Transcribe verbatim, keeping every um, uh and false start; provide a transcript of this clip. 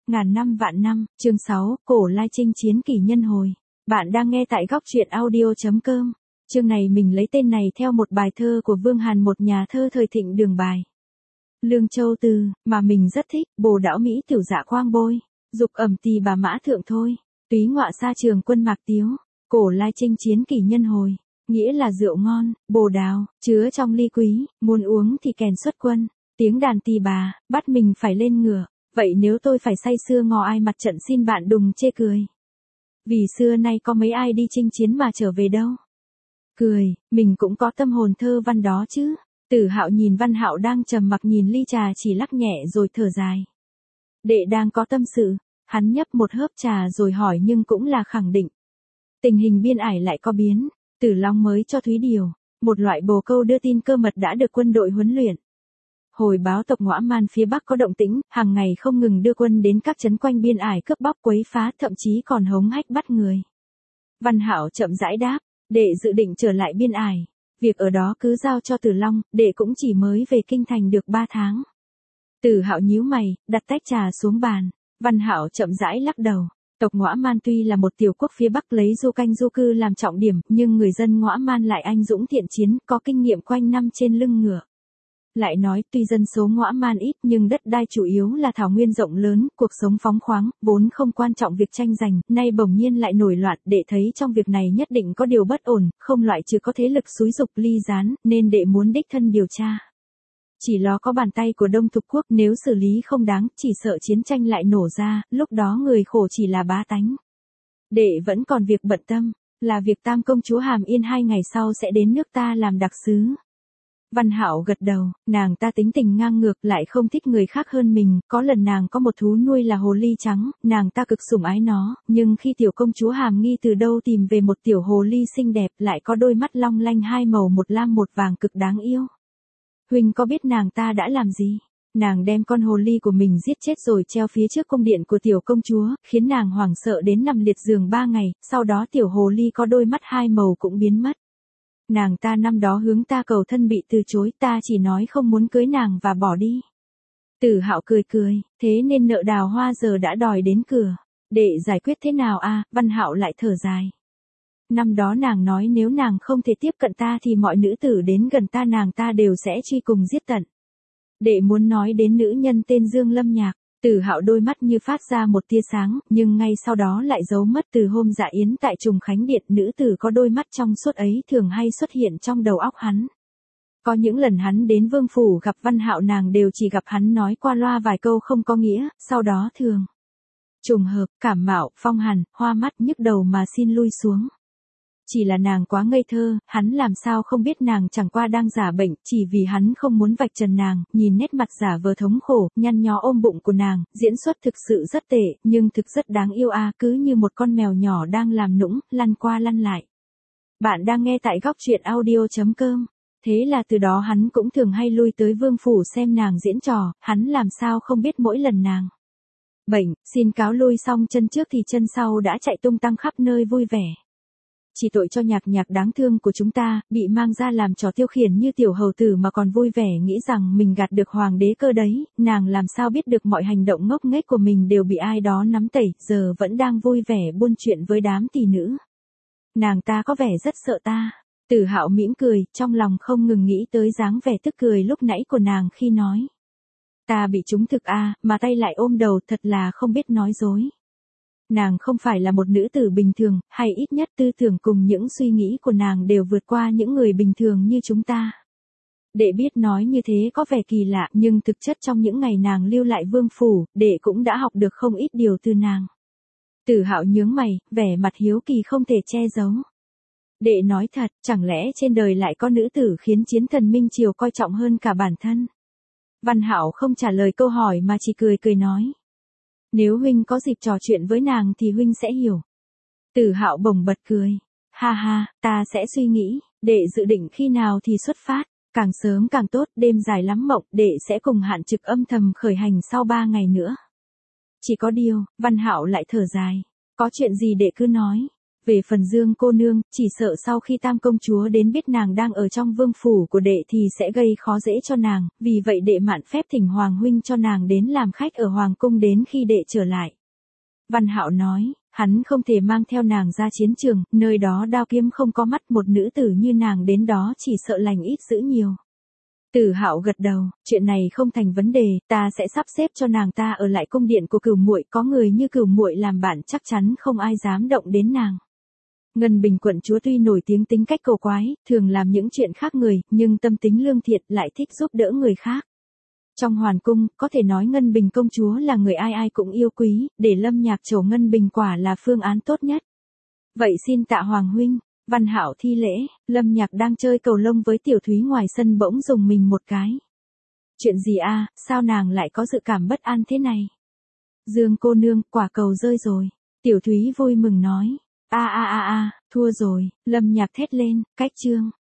Ngàn năm vạn năm, chương sáu, cổ lai chinh chiến kỷ nhân hồi. Bạn đang nghe tại góc truyện audio.com. Chương này mình lấy tên này theo một bài thơ của Vương Hàn, một nhà thơ thời thịnh Đường bài. Lương Châu Từ, mà mình rất thích, bồ đảo Mỹ tiểu dạ quang bôi. Dục ẩm tỳ bà mã thượng thôi. Túy ngọa xa trường quân mạc tiếu. Cổ lai chinh chiến kỷ nhân hồi. Nghĩa là rượu ngon, bồ đào, chứa trong ly quý, muốn uống thì kèn xuất quân. Tiếng đàn tỳ bà, bắt mình phải lên ngựa. Vậy nếu tôi phải say sưa ngò ai mặt trận xin bạn đừng chê cười. Vì xưa nay có mấy ai đi chinh chiến mà trở về đâu. Cười, mình cũng có tâm hồn thơ văn đó chứ. Tử Hạo nhìn Văn Hạo đang trầm mặc nhìn ly trà chỉ lắc nhẹ rồi thở dài. Đệ đang có tâm sự, hắn nhấp một hớp trà rồi hỏi nhưng cũng là khẳng định. Tình hình biên ải lại có biến, Tử Long mới cho Thúy Điều, một loại bồ câu đưa tin cơ mật đã được quân đội huấn luyện. Hồi báo tộc Ngõa Man phía Bắc có động tĩnh, hàng ngày không ngừng đưa quân đến các trấn quanh biên ải cướp bóc quấy phá, thậm chí còn hống hách bắt người. Văn Hạo chậm rãi đáp, đệ dự định trở lại biên ải. Việc ở đó cứ giao cho Tử Long, đệ cũng chỉ mới về kinh thành được ba tháng. Tử Hạo nhíu mày, đặt tách trà xuống bàn. Văn Hạo chậm rãi lắc đầu. Tộc Ngõa Man tuy là một tiểu quốc phía Bắc lấy du canh du cư làm trọng điểm, nhưng người dân Ngõa Man lại anh dũng thiện chiến, có kinh nghiệm quanh năm trên lưng ngựa. Lại nói tuy dân số Ngõa Man ít nhưng đất đai chủ yếu là thảo nguyên rộng lớn, cuộc sống phóng khoáng, vốn không quan trọng việc tranh giành, nay bỗng nhiên lại nổi loạn, đệ thấy trong việc này nhất định có điều bất ổn, không loại trừ có thế lực xúi giục ly gián, nên đệ muốn đích thân điều tra. Chỉ lo có bàn tay của Đông Thục Quốc, nếu xử lý không đáng, chỉ sợ chiến tranh lại nổ ra, lúc đó người khổ chỉ là bá tánh. Đệ vẫn còn việc bận tâm, là việc Tam công chúa Hàm Yên hai ngày sau sẽ đến nước ta làm đặc sứ. Văn Hạo gật đầu, nàng ta tính tình ngang ngược lại không thích người khác hơn mình, có lần nàng có một thú nuôi là hồ ly trắng, nàng ta cực sủng ái nó, nhưng khi tiểu công chúa Hàm Nghi từ đâu tìm về một tiểu hồ ly xinh đẹp lại có đôi mắt long lanh hai màu một lam một vàng cực đáng yêu. Huynh có biết nàng ta đã làm gì? Nàng đem con hồ ly của mình giết chết rồi treo phía trước cung điện của tiểu công chúa, khiến nàng hoảng sợ đến nằm liệt giường ba ngày, sau đó tiểu hồ ly có đôi mắt hai màu cũng biến mất. Nàng ta năm đó hướng ta cầu thân bị từ chối, ta chỉ nói không muốn cưới nàng và bỏ đi. Tử Hạo cười cười, thế nên nợ Đào Hoa giờ đã đòi đến cửa. Để giải quyết thế nào a? Văn Hạo lại thở dài. Năm đó nàng nói nếu nàng không thể tiếp cận ta thì mọi nữ tử đến gần ta nàng ta đều sẽ truy cùng giết tận. Đệ muốn nói đến nữ nhân tên Dương Lâm Nhạc. Tử Hạo đôi mắt như phát ra một tia sáng, nhưng ngay sau đó lại giấu mất. Từ hôm dạ yến tại Trùng Khánh Điện, nữ tử có đôi mắt trong suốt ấy thường hay xuất hiện trong đầu óc hắn. Có những lần hắn đến vương phủ gặp Văn Hạo nàng đều chỉ gặp hắn nói qua loa vài câu không có nghĩa, sau đó thường trùng hợp, cảm mạo, phong hàn, hoa mắt nhức đầu mà xin lui xuống. Chỉ là nàng quá ngây thơ, hắn làm sao không biết nàng chẳng qua đang giả bệnh, chỉ vì hắn không muốn vạch trần nàng, nhìn nét mặt giả vờ thống khổ, nhăn nhó ôm bụng của nàng, diễn xuất thực sự rất tệ, nhưng thực rất đáng yêu a, cứ như một con mèo nhỏ đang làm nũng, lăn qua lăn lại. Bạn đang nghe tại góc truyện audio.com. Thế là từ đó hắn cũng thường hay lui tới vương phủ xem nàng diễn trò, hắn làm sao không biết mỗi lần nàng bệnh, xin cáo lui xong chân trước thì chân sau đã chạy tung tăng khắp nơi vui vẻ. Chỉ tội cho Nhạc Nhạc đáng thương của chúng ta, bị mang ra làm trò tiêu khiển như tiểu hầu tử mà còn vui vẻ nghĩ rằng mình gạt được hoàng đế cơ đấy, nàng làm sao biết được mọi hành động ngốc nghếch của mình đều bị ai đó nắm tẩy, giờ vẫn đang vui vẻ buôn chuyện với đám tỷ nữ. Nàng ta có vẻ rất sợ ta. Tử Hạo mỉm cười, trong lòng không ngừng nghĩ tới dáng vẻ tức cười lúc nãy của nàng khi nói. Ta bị trúng thực a, mà tay lại ôm đầu, thật là không biết nói dối. Nàng không phải là một nữ tử bình thường, hay ít nhất tư tưởng cùng những suy nghĩ của nàng đều vượt qua những người bình thường như chúng ta. Đệ biết nói như thế có vẻ kỳ lạ, nhưng thực chất trong những ngày nàng lưu lại vương phủ, đệ cũng đã học được không ít điều từ nàng. Tử Hạo nhướng mày, vẻ mặt hiếu kỳ không thể che giấu. Đệ nói thật, chẳng lẽ trên đời lại có nữ tử khiến chiến thần Minh Triều coi trọng hơn cả bản thân? Văn Hạo không trả lời câu hỏi mà chỉ cười cười nói. Nếu huynh có dịp trò chuyện với nàng thì huynh sẽ hiểu. Tử Hạo bỗng bật cười. Ha ha, ta sẽ suy nghĩ, đệ dự định khi nào thì xuất phát, càng sớm càng tốt, đêm dài lắm mộng, đệ sẽ cùng Hạn Trực âm thầm khởi hành sau ba ngày nữa. Chỉ có điều, Văn Hạo lại thở dài. Có chuyện gì đệ cứ nói. Về phần Dương cô nương, chỉ sợ sau khi Tam công chúa đến biết nàng đang ở trong vương phủ của đệ thì sẽ gây khó dễ cho nàng, vì vậy đệ mạn phép thỉnh Hoàng huynh cho nàng đến làm khách ở Hoàng cung đến khi đệ trở lại. Văn Hạo nói, hắn không thể mang theo nàng ra chiến trường, nơi đó đao kiếm không có mắt, một nữ tử như nàng đến đó chỉ sợ lành ít dữ nhiều. Tử Hạo gật đầu, chuyện này không thành vấn đề, ta sẽ sắp xếp cho nàng ta ở lại cung điện của Cửu muội, có người như Cửu muội làm bạn chắc chắn không ai dám động đến nàng. Ngân Bình quận chúa tuy nổi tiếng tính cách cầu quái, thường làm những chuyện khác người, nhưng tâm tính lương thiện, lại thích giúp đỡ người khác. Trong Hoàn cung, có thể nói Ngân Bình công chúa là người ai ai cũng yêu quý, để Lâm Nhạc trổ Ngân Bình quả là phương án tốt nhất. Vậy xin tạ Hoàng huynh. Văn Hạo thi lễ, Lâm Nhạc đang chơi cầu lông với Tiểu Thúy ngoài sân bỗng dùng mình một cái. Chuyện gì a, sao nàng lại có dự cảm bất an thế này? Dương cô nương, quả cầu rơi rồi. Tiểu Thúy vui mừng nói. A a a a, thua rồi, Lâm Nhạc thét lên, cách chương.